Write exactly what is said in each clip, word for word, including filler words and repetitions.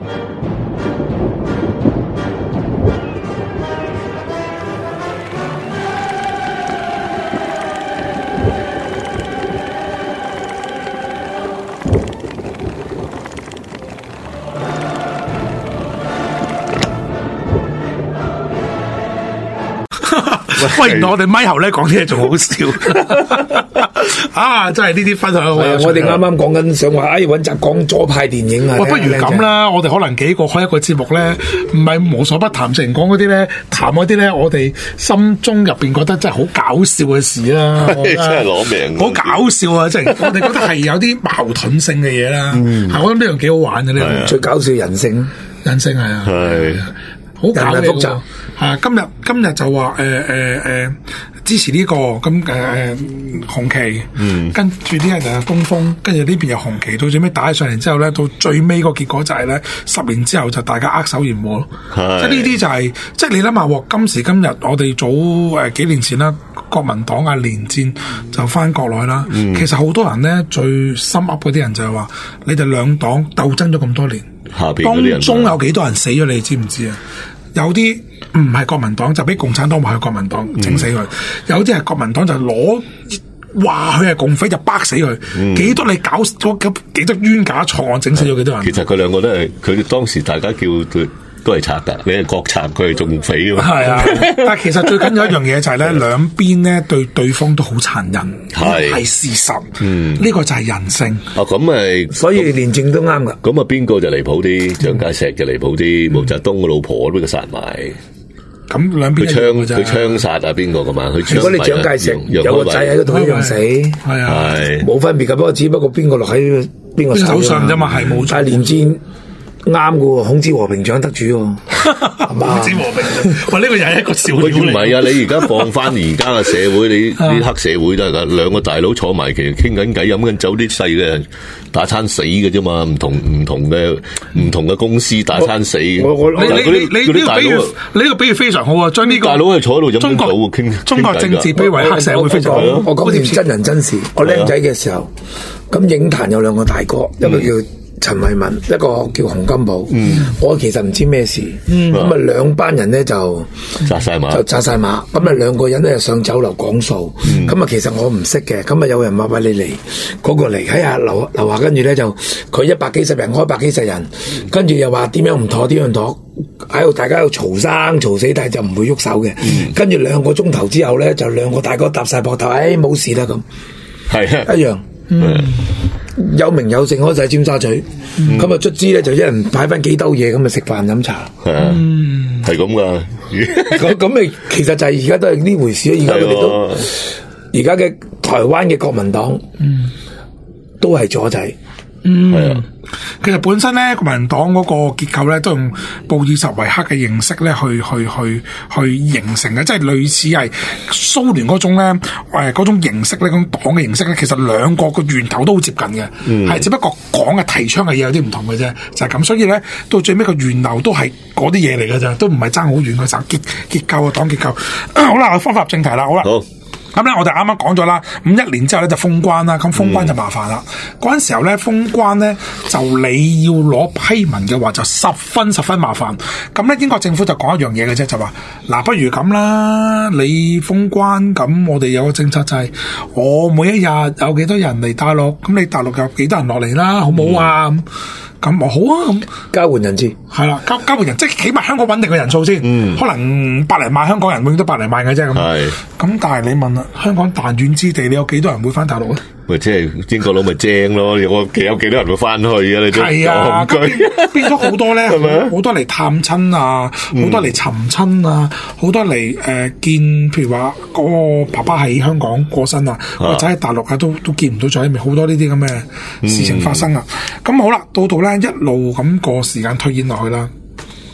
喂，原來我哋咪後咧講啲嘢仲好笑啊！真係呢啲分享好。 我哋啱啱講緊想話，哎，揾集講左派電影啊。 喂，不如咁啦，我哋可能幾個開一個節目咧，唔係無所不談，成講嗰啲咧，談嗰啲咧，我哋心中入邊覺得真係好搞笑嘅事啦。 真係攞命， 好搞笑啊！即係我哋覺得係有啲矛盾性嘅嘢啦。嗯，我諗呢樣幾好玩嘅呢。 最搞笑人性， 人性係啊， 係好搞複雜。 係今日今日就話誒誒誒支持呢、這個咁誒誒紅旗，嗯，跟住啲人就係東風，跟住呢邊又紅旗，到最尾打起上嚟之後咧，到最尾個結果就係咧，十年之後就大家握手言和咯。即係呢啲就係、是，即係你諗下喎，今時今日我哋早誒、呃、幾年前啦，國民黨啊連戰就翻國內啦。嗯、其實好多人咧最心噏嗰啲人就係話，你哋兩黨鬥爭咗咁多年， 下邊當中有幾多人死咗，你知唔知啊？有啲唔係國民黨就俾共產黨話係國民黨整死佢，嗯、有啲係國民黨就攞話佢係共匪就巴死佢，幾、嗯、多你搞嗰幾多冤假錯案整死咗幾多人？ 其實佢兩個都係佢哋當時大家叫佢。都係賊噶，你係國賊，佢係仲匪啊！係啊，但係其實最緊要一樣嘢就係咧，兩邊咧對對方都好殘忍，係係事實。嗯，呢個就係人性。 哦，咁咪所以連政都啱噶。 咁啊，邊個就離譜啲？蔣介石就離譜啲，毛澤東個老婆都俾佢殺埋。 咁兩邊佢槍佢槍殺啊邊個噶嘛？佢如果你蔣介石有個仔喺度同一樣死， 係啊， 冇分別噶。不過只不過邊個落喺邊個手上啫嘛，係冇。但係連戰。啱嘅喎，孔子和平獎得主喎， 孔子和平，喂呢個又係一個笑料嚟。 唔係啊，你而家放翻而家嘅社會，你啲黑社會都係噶，兩個大佬坐埋其實傾緊偈，飲緊酒，啲細嘅人打餐死嘅啫嘛，唔同唔同嘅唔同嘅公司打餐死。 我我你你你呢個比喻，你呢個比喻非常好啊！將呢個大佬係坐喺度飲緊酒傾中國政治比為黑社會非常好。 我講件真人真事，我僆仔嘅時候，咁影壇有兩個大哥，一個叫陳慧文，一個叫洪金寶，嗯、我其實唔知咩事，咁啊兩班人咧就紮晒馬， 就紮晒馬，咁啊兩個人咧上酒樓講數，咁啊、嗯、其實我唔識嘅，咁啊有人話喂你嚟，嗰、那個嚟喺下樓樓下，跟住咧就佢一百幾十人，我一百幾十人，跟住又話點樣唔妥，點樣唔妥，喺度大家喺度嘈生嘈死，但係就唔會喐手嘅，嗯、跟住兩個鐘頭之後咧，就兩個大哥搭晒膊頭，誒冇事啦咁，係啊一樣。嗯，有名有姓開晒尖沙咀，咁啊卒之咧就一人擺翻幾兜嘢，咁啊食飯飲茶， 嗯，係咁噶， 咁咁咪其實就係而家都係呢回事咯。而家佢哋都，而家嘅台灣嘅國民黨，嗯，都係左仔。 嗯，係啊，其實本身咧，國民黨嗰個結構咧，都用布爾什維克嘅形式咧，去去去去形成嘅，即係類似係蘇聯嗰種咧，誒、呃、嗰種形式咧，嗰種黨嘅形式咧，其實兩個個源頭都好接近嘅，係、嗯、只不過講嘅提倡嘅嘢有啲唔同嘅啫，就係、是、咁。所以咧，到最尾個源流都係嗰啲嘢嚟嘅咋，都唔係爭好遠嘅，就結結構啊，黨結構。啊、好啦，方法入正題啦，好啦。好咁咧，我哋啱啱講咗啦，五一年之後咧就封關啦，咁封關就麻煩啦。嗰陣、嗯、時候咧封關咧，就你要攞批文嘅話，就十分十分麻煩。咁咧，英國政府就講一樣嘢嘅啫，就話嗱，不如咁啦，你封關，咁我哋有個政策就係、是，我每一日有幾多人嚟大陸，咁你大陸有幾多人落嚟啦，好唔好啊？咁、嗯咁好啊，咁交換人質係啦，交交換人，即係起碼香港穩定嘅人數先，嗯、可能百零萬香港人永遠都百零萬嘅啫咁。係咁是，但係你問啦，香港彈丸之地，你有幾多人會翻大陸咧？咪即係英國佬咪正咯，我有幾多人會翻去啊？你係啊，變咗好多咧，好多嚟探親啊，好多嚟尋親啊，好多嚟誒、呃、見，譬如話嗰個爸爸喺香港過身啊，或者喺大陸啊，都都見唔到咗，咪好多呢啲咁嘅事情發生啊。咁、嗯、好啦，到到咧一路咁個時間推演落去啦。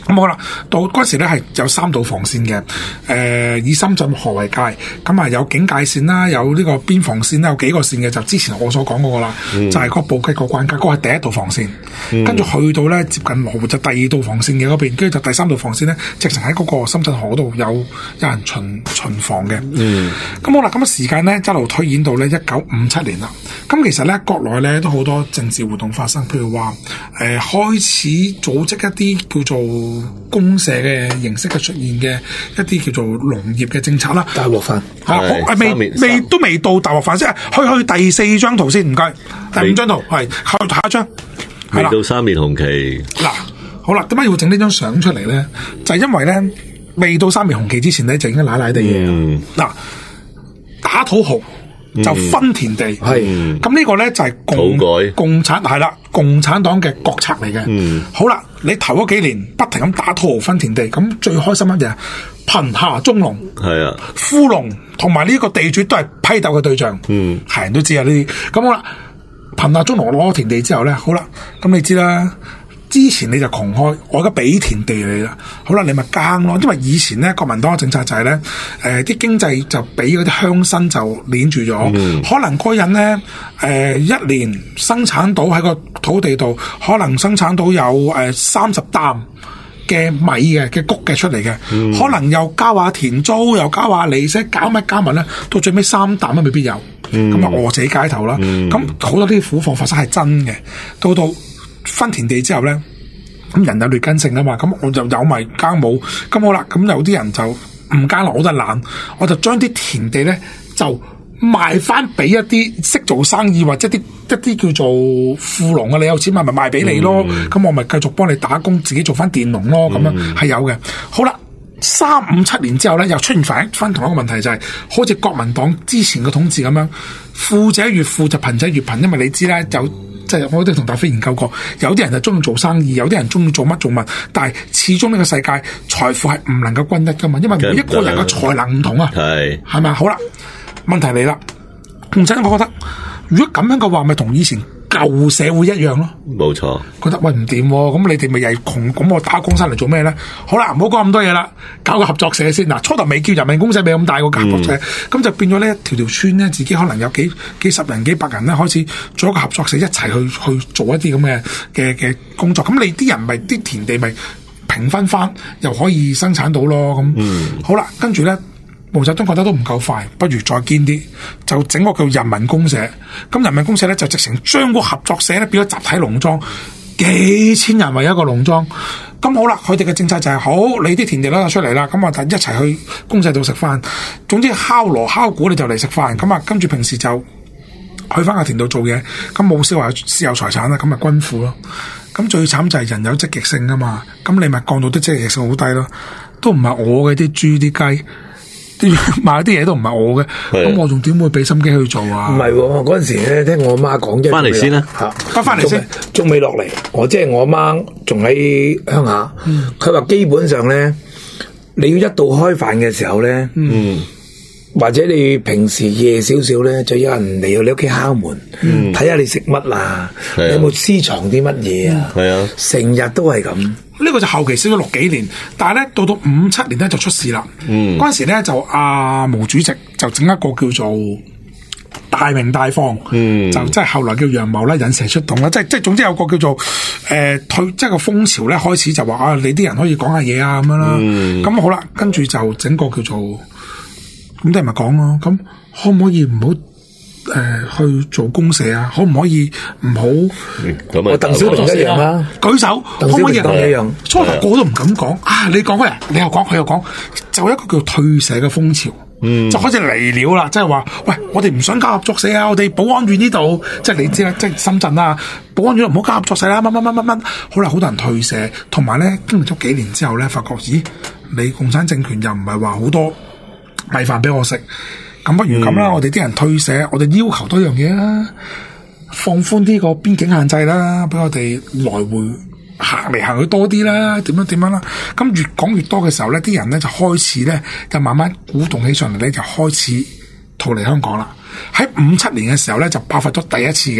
咁好啦，到嗰時咧係有三道防線嘅，誒、呃、以深圳河為界，咁啊有警戒線啦，有呢個邊防線啦，有幾個線嘅，就之前我所講嗰個啦，嗯、就係嗰個布吉個關卡，嗰、嗰個係第一道防線，跟住、嗯、去到咧接近羅湖就第二道防線嘅嗰邊，跟住就第三道防線咧，直情喺嗰個深圳河嗰度有有人巡巡防嘅。咁、嗯、好啦，咁啊時間咧一路推演到咧一九五七年啦。咁其實咧國內咧都好多政治活動發生，譬如話誒、呃、開始組織一啲叫做公社嘅形式嘅出現嘅一啲叫做農業嘅政策啦， 大鑊飯嚇，未未都未到大鑊飯先，去去第四張圖先，唔該，第五張圖係去下一張， 未到三面紅旗。 嗱，好啦，點解要整呢張相出嚟咧？就係、是、因為咧，未到三面紅旗之前咧，就已經奶奶地嘢。嗱、嗯，打土豪就分田地，係咁、嗯、呢個咧就係共改共產係啦，共產黨嘅國策嚟嘅。嗯，好啦。你頭嗰幾年不停咁打土豪分田地，咁最開心乜嘢？貧下中農係啊，富農同埋呢個地主都係批鬥嘅對象。嗯，係人都知啊呢啲。咁好啦，貧下中農攞田地之後咧，好啦，咁你知啦。之前你就窮開，我而家俾田地你啦，好啦，你咪耕咯。因為以前咧國民黨嘅政策就係、是、咧，誒、呃、啲經濟就俾嗰啲鄉紳就捏住咗，嗯、可能嗰人咧誒、呃、一年生產到喺個土地度，可能生產到有誒三十擔嘅米嘅嘅穀嘅出嚟嘅，嗯、可能又交下田租，又交下利息，搞乜加埋咧，到最尾三擔都未必有，咁啊餓死街頭啦。咁好、嗯、多啲苦況發生係真嘅，到到。分田地之後咧，咁人有劣根性啊嘛，咁我就有咪耕冇，咁好啦，咁有啲人就唔耕啦，我都懶，我就將啲田地咧就賣翻俾一啲識做生意或者啲一啲叫做富農啊，你有錢買咪賣俾你咯，咁、嗯、我咪繼續幫你打工，自己做翻佃農咯，咁樣係、嗯、有嘅。好啦，三五七年之後咧，又出現翻翻同一個問題，就係、是、好似國民黨之前嘅統治咁樣，富者越富就貧者越貧，因為你知啦，就。即係我都同大飛研究過，有啲人就中意做生意，有啲人中意做乜做乜，但係始終呢個世界財富係唔能夠均一噶嘛，因為每一個人嘅才能唔同啊，係係咪？好啦，問題嚟啦，共產黨我覺得如果咁樣嘅話，咪同以前舊社會一樣咯，冇錯。覺得喂唔掂，咁你哋咪又係窮，咁我打工生嚟做咩咧？好啦，唔好講咁多嘢啦，搞個合作社先。嗱，初頭未叫人民公社，未咁大個合作社，咁、嗯、就變咗咧，條條村咧，自己可能有幾幾十人、幾百人咧，開始做一個合作社，一齊去去做一啲咁嘅嘅嘅工作。咁你啲人咪啲田地咪平分翻，又可以生產到咯。咁、嗯、好啦，跟住咧。毛澤東覺得都唔夠快，不如再堅啲，就整個叫人民公社。咁人民公社咧就直情將個合作社咧變咗集體農莊，幾千人為一個農莊。咁好啦，佢哋嘅政策就係、是、好，你啲田地攞出嚟啦，咁啊一齊去公社度食飯。總之敲鑼敲鼓你就嚟食飯。咁啊跟住平時就去翻個田度做嘢。咁冇少話私有財產啦，咁咪均富咯。咁最慘就係人有積極性噶嘛，咁你咪降到啲積極性好低咯。都唔係我嘅啲豬啲雞。買啲嘢都唔係我嘅，咁我仲點會俾心機去做啊？唔係嗰陣時咧，聽我媽講，翻嚟先啦， 吓， 翻翻嚟先， 仲未落嚟。我即係我媽仲喺鄉下，佢話、嗯、基本上咧，你要一到開飯嘅時候咧，嗯，或者你平時夜少少咧，就有人嚟到你屋企敲門，睇下、嗯、你食乜啊，你有冇私藏啲乜嘢啊？係啊，成日都係咁。 呢個就後期少咗六幾年，但係咧到到五七年咧就出事啦。嗯，嗰陣時咧就阿、啊、毛主席就整一個叫做大鳴大放，嗯，就即係後來叫陽謀啦，引蛇出洞啦，即係即係總之有個叫做誒、呃、退，即係個風潮咧開始就話啊，你啲人可以講下嘢啊咁樣啦。咁、嗯、好啦，跟住就整個叫做咁啲人咪講咯。咁可唔可以唔好？誒、呃，去做公社啊？可唔可以唔好？ 我鄧小平一樣啦， 舉手，可唔可以？ 一樣， 初頭我都唔敢講啊！你講開，你又講，佢又講，就一個叫退社嘅風潮，嗯、就開始嚟了啦。即係話，喂，我哋唔想加合作社啊！我哋保安院呢度，即係你知啦，即係深圳啊，保安院唔好加合作社啦，乜乜乜乜乜，好啦，好多人退社，同埋咧經歷咗幾年之後咧，發覺咦，你共產政權又唔係話好多米飯俾我食。咁不如咁啦，嗯、我哋啲人退社，我哋要求多樣嘢啦，放寬啲個邊境限制啦，俾我哋來回行嚟行去多啲啦，點樣點樣啦。咁越講越多嘅時候咧，啲人咧就開始咧就慢慢鼓動起上嚟咧，就開始逃離香港啦。喺五七年嘅時候咧，就爆發咗第一次嘅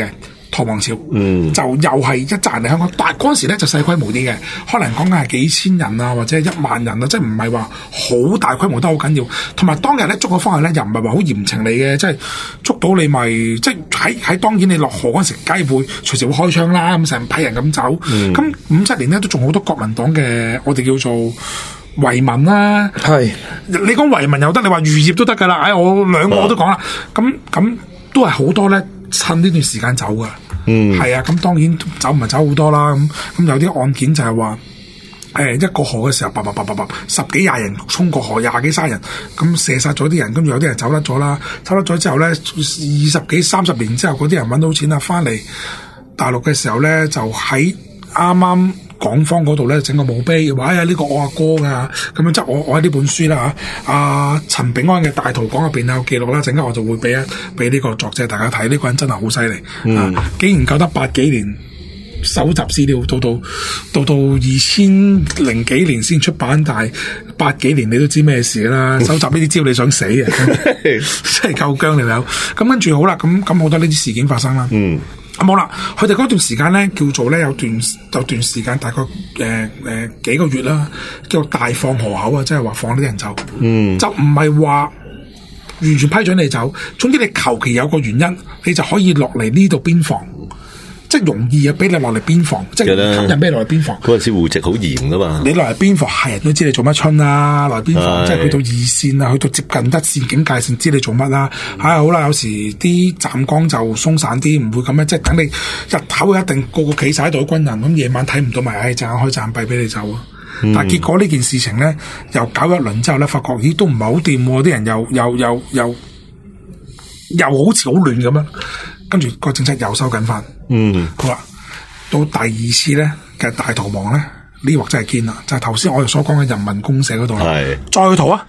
唐王朝， 嗯， 就又係一紮人嚟香港，但係嗰陣時咧就細規模啲嘅，可能講緊係幾千人啊，或者一萬人啊，即係唔係話好大規模得好緊要。同埋當日咧捉個方向咧又唔係話好嚴懲你嘅，即係捉到你咪即係喺喺當然你落河嗰陣時，梗係會隨時會開槍啦，咁成批人咁走。咁五七年咧都仲好多國民黨嘅我哋叫做維民啦， 係你講維民又得，你話漁業都得㗎啦。唉，我兩個我都講啦，咁咁都係好多咧。趁呢段時間走噶，嗯，係啊，咁當然走唔係走好多啦，咁咁有啲案件就係話，誒一過河嘅時候，叭叭叭叭叭，十幾廿人衝過河，廿幾卅人，咁射殺咗啲人，跟住有啲人走甩咗啦，走甩咗之後咧，二十幾三十年之後，嗰啲人揾到錢啦，翻嚟大陸嘅時候咧，就喺啱啱港方嗰度咧整個墓碑，話哎呀呢個我阿哥噶，咁樣即係我我喺呢本書啦嚇，阿陳炳安嘅大圖講入邊有記錄啦，陣間我就會俾一俾呢個作者大家睇，呢、這個人真係好犀利，嗯、啊，竟然夠得八幾年搜集資料，到到到到二千零幾年先出版，但係八幾年你都知咩事啦，搜集呢啲資料你想死啊，真係夠僵你有，咁跟住好啦，咁咁好多呢啲事件發生啦。嗯。咁好啦，佢哋嗰段時間咧叫做咧有段有段時間大概誒誒、呃呃、幾個月啦，叫做大放河口啊，即係話放呢啲人走，嗯，就唔係話完全批准你走，總之你求其有個原因，你就可以落嚟呢度邊防。即係容易啊，俾你落嚟邊防，即係吸引俾你落嚟邊防。 嗰陣時戶籍好嚴噶嘛， 你落嚟邊防係人都知你做乜春啦，落嚟邊防即係去到二線啊，去到接近一線警戒線，知你做乜啦。唉、嗯哎，好啦，有時啲站崗就鬆散啲，唔會咁樣，即係等你日頭一定個個企晒喺度嘅軍人，咁夜晚睇唔到咪，唉、哎，隻眼開隻眼閉俾你走啊。嗯、但係結果呢件事情咧，又搞一輪之後咧，發覺咦都唔係好掂，啲人又又又又又好似好亂咁樣。跟住個政策又收緊翻，嗯，好啦，到第二次咧嘅大逃亡咧，呢鑊真係堅啦，就係頭先我哋所講嘅人民公社嗰度啦，係再去逃啊！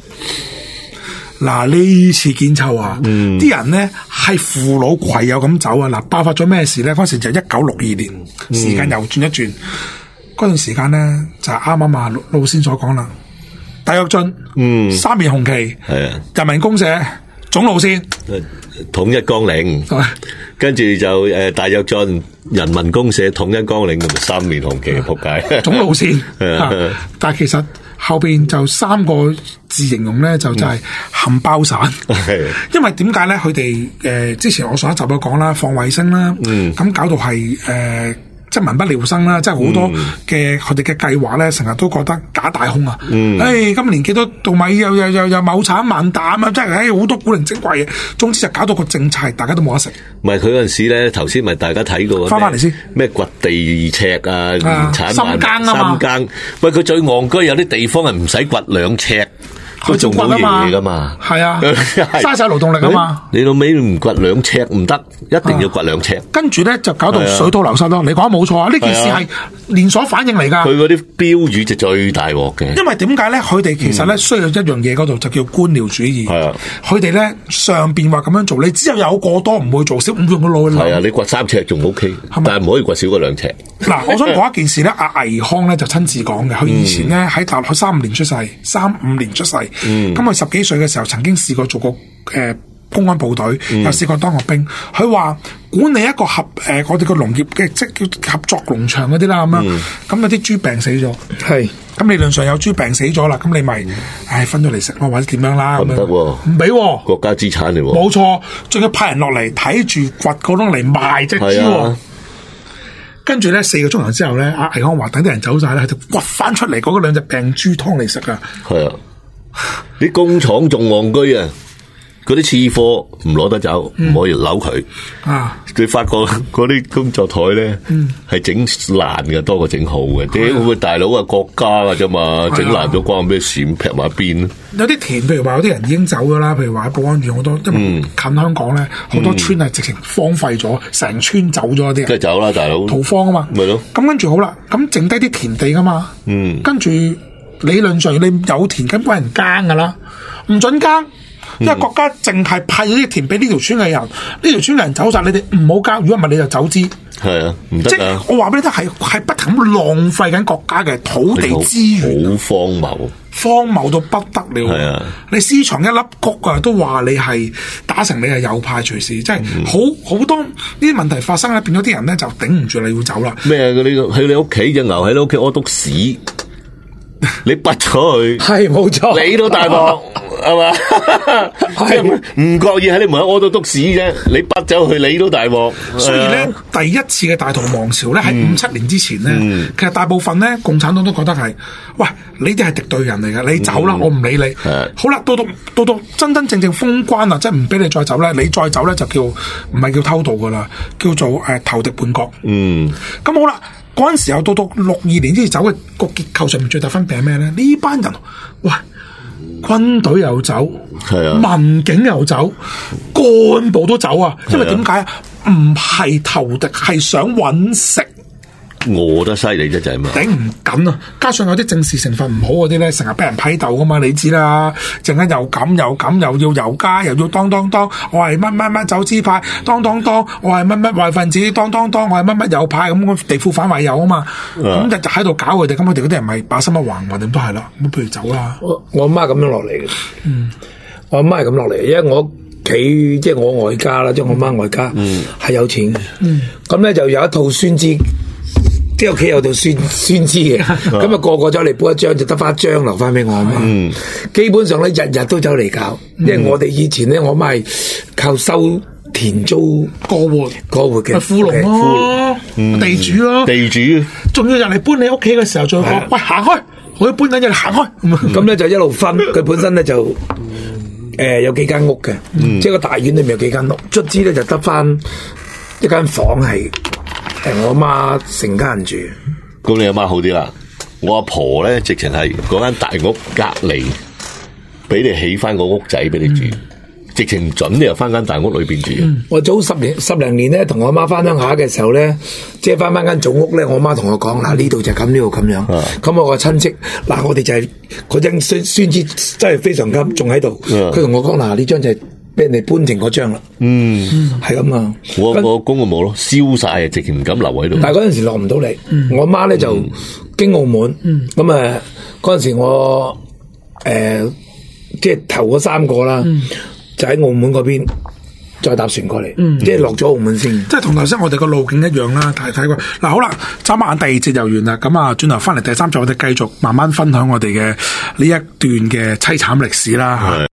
嗱呢次堅臭啊，啲、嗯、人咧係扶老攜幼咁走啊！嗱，爆發咗咩事咧？嗰時就一九六二年，時間又轉一轉，嗰、嗯、段時間咧就係啱啱啊老先所講啦，戴躍進，嗯，三面紅旗，係啊，人民公社總路線。 統一綱領，跟住就誒大躍進人民公社統一綱領，咁咪三面紅旗仆街總路線。啊、但係其實後邊就三個字形容咧，就真係冚包散。嗯、因為點解咧？佢哋誒之前我上一集有講啦，放衛星啦，咁、嗯、搞到係誒。呃即係民不聊生啦，即係好多嘅佢哋嘅計劃咧，成日都覺得假大空啊！誒、嗯哎，今年幾多稻米又又又又畝產萬擔啊！即係誒好多古靈精怪嘢，總之就搞到個政策大家都冇得食。 唔係佢嗰陣時咧，頭先咪大家睇過翻翻嚟先咩掘地尺啊，年產深耕啊嘛， 深耕。喂，佢最戇居，有啲地方係唔使掘兩尺。佢仲冇嘢噶嘛？係啊，嘥晒勞動力啊嘛！ 你老尾唔掘兩尺唔得，一定要掘兩尺。 跟住咧就搞到水土流失咯。你講得冇錯啊！呢件事係連鎖反應嚟噶。 佢嗰啲標語就最大鑊嘅。 因為點解咧？佢哋其實咧需要一樣嘢嗰度就叫官僚主義。係啊，佢哋咧上邊話咁樣做，你只有有過多唔會做，少唔用個腦。 係啊，你掘三尺仲 OK，但係唔可以掘少過兩尺。 嗱，我想講一件事咧，阿倪匡咧就親自講嘅。佢以前咧喺大陸三五年出世，三五年出世。咁佢、嗯、十幾歲嘅時候，曾經試過做過誒、呃、公安部隊，嗯、又試過當過兵。佢話管理一個合誒、呃、我哋個農業嘅即叫合作農場嗰啲啦，咁樣咁有啲豬病死咗，係咁是理論上有豬病死咗啦，咁你咪唉分咗嚟食咯，或者點樣啦咁樣，唔俾國家資產嚟， 冇錯，仲要派人落嚟睇住掘個窿嚟賣隻豬。跟住咧四個鐘頭之後咧，阿倪匡話等啲人走晒咧，佢就掘翻出嚟嗰兩隻病豬湯嚟食啊！係啊， 啲工廠仲戇居啊！嗰啲次貨唔攞得走，唔、嗯、可以扭佢。啊！佢發覺嗰啲工作台咧，係整爛嘅多過整好嘅。屌、嗯，大佬啊，國家㗎啫嘛，整爛咗關咩事？劈埋一邊。 有啲田，譬如話有啲人已經走咗啦，譬如話喺寶安縣好多，因為近香港咧，好、嗯、多村係直情荒廢咗，成村走咗啲人。 梗係走啦，大佬。 逃荒啊嘛。咪咯。咁跟住好啦，咁剩低啲田地㗎嘛。嗯。跟住理論上你有田，根本人耕㗎啦，唔準耕。因為國家淨係派咗啲田俾呢條村嘅人，呢條村嘅人走晒，你哋唔好交，如果唔係你就走資。 係啊，唔得即係啊！ 我話俾你聽，係係不停咁浪費緊國家嘅土地資源， 好荒謬， 荒謬到不得了。 係啊， 你私藏一粒谷啊，都話你係打成你係右派，隨時即係好好多呢啲問題發生咧，變咗啲人咧就頂唔住，你要走啦。 咩啊？你喺你屋企隻牛喺你屋企屙督屎，你拔咗佢， 係冇錯， 你都大鑊係嘛？係唔覺意喺你門口屙到督屎啫，你拔走佢，你都大鑊。 所以咧，第一次嘅大逃亡潮咧，喺五七年之前咧， 嗯、 其實大部分咧共產黨都覺得係，喂，你哋係敵對人嚟嘅，你走啦，嗯、我唔理你。好啦，到到到到真真正正封關啦，即係唔俾你再走咧，你再走咧就叫唔係叫偷渡噶啦，叫做誒、呃、投敵叛國。嗯，咁好啦。嗰陣時候到到六二年之前走嘅個結構上面最大分別係咩咧？呢班人，喂，軍隊又走，係啊，民警又走，幹部都走啊！因為點解啊？唔係投敵，係想揾食。 餓得犀利啫，就係嘛， 頂唔緊啊！加上有啲政治成分唔好嗰啲咧，成日俾人批鬥噶嘛，你知啦。陣間又咁又咁，又要遊街，又要當當當，我係乜乜乜走資派，當當當，我係乜乜壞分子，當當當，我係乜乜右派咁，地庫反壞右啊嘛。咁日日喺度搞佢哋，咁佢哋嗰啲人咪把心一橫，橫掂都係啦。咁不如走啦。 我我阿媽咁樣落嚟嘅，嗯，我阿媽係咁落嚟，因為我屋企即係我外家啦，即係我媽外家，嗯，係有錢嘅，嗯，咁咧就有一套酸枝。即係屋企有套酸酸枝嘅，咁啊個個走嚟搬一張，就得翻一張留翻俾我阿媽。嗯、基本上咧日日都走嚟搞，嗯、因為我哋以前咧我媽係靠收田租過活過活嘅， 富農咯，地主咯， 地主， 仲要人嚟搬你屋企嘅時候，仲要講喂行開，我要搬緊嘢行開。 咁咧就一路分，佢本身咧就誒、呃、有幾間屋嘅，嗯、即係個大院裏面有幾間屋，卒之咧就得翻一間房係。誒，我阿媽成家人住， 咁你阿媽好啲啦。我阿婆咧，直情係嗰間大屋隔籬，俾你起翻個屋仔俾你住，嗯、直情唔准你又翻間大屋裏邊住。 嗯、我早十年十零年咧，同我阿媽翻鄉下嘅時候咧，即係翻翻間祖屋咧，我阿媽同我講嗱，呢度就咁，呢度咁樣。咁、啊、我個親戚嗱，我哋就係嗰張孫孫子真係非常急，仲喺度。佢同、啊、我講嗱，呢張就係、是。俾人哋搬停嗰張啦，嗯，係咁啊！ 我我公就冇咯，燒晒啊，直情唔敢留喺度。 但係嗰陣時落唔到嚟，嗯、我媽咧就經澳門，咁啊嗰陣時我誒、呃、即係頭嗰三個啦，嗯、就喺澳門嗰邊再搭船過嚟，嗯、即係落咗澳門先。即係同頭先我哋個路徑一樣啦，睇睇過。嗱好啦，眨眼第二節又完啦，咁啊轉頭翻嚟第三節，我哋繼續慢慢分享我哋嘅呢一段嘅凄慘歷史啦。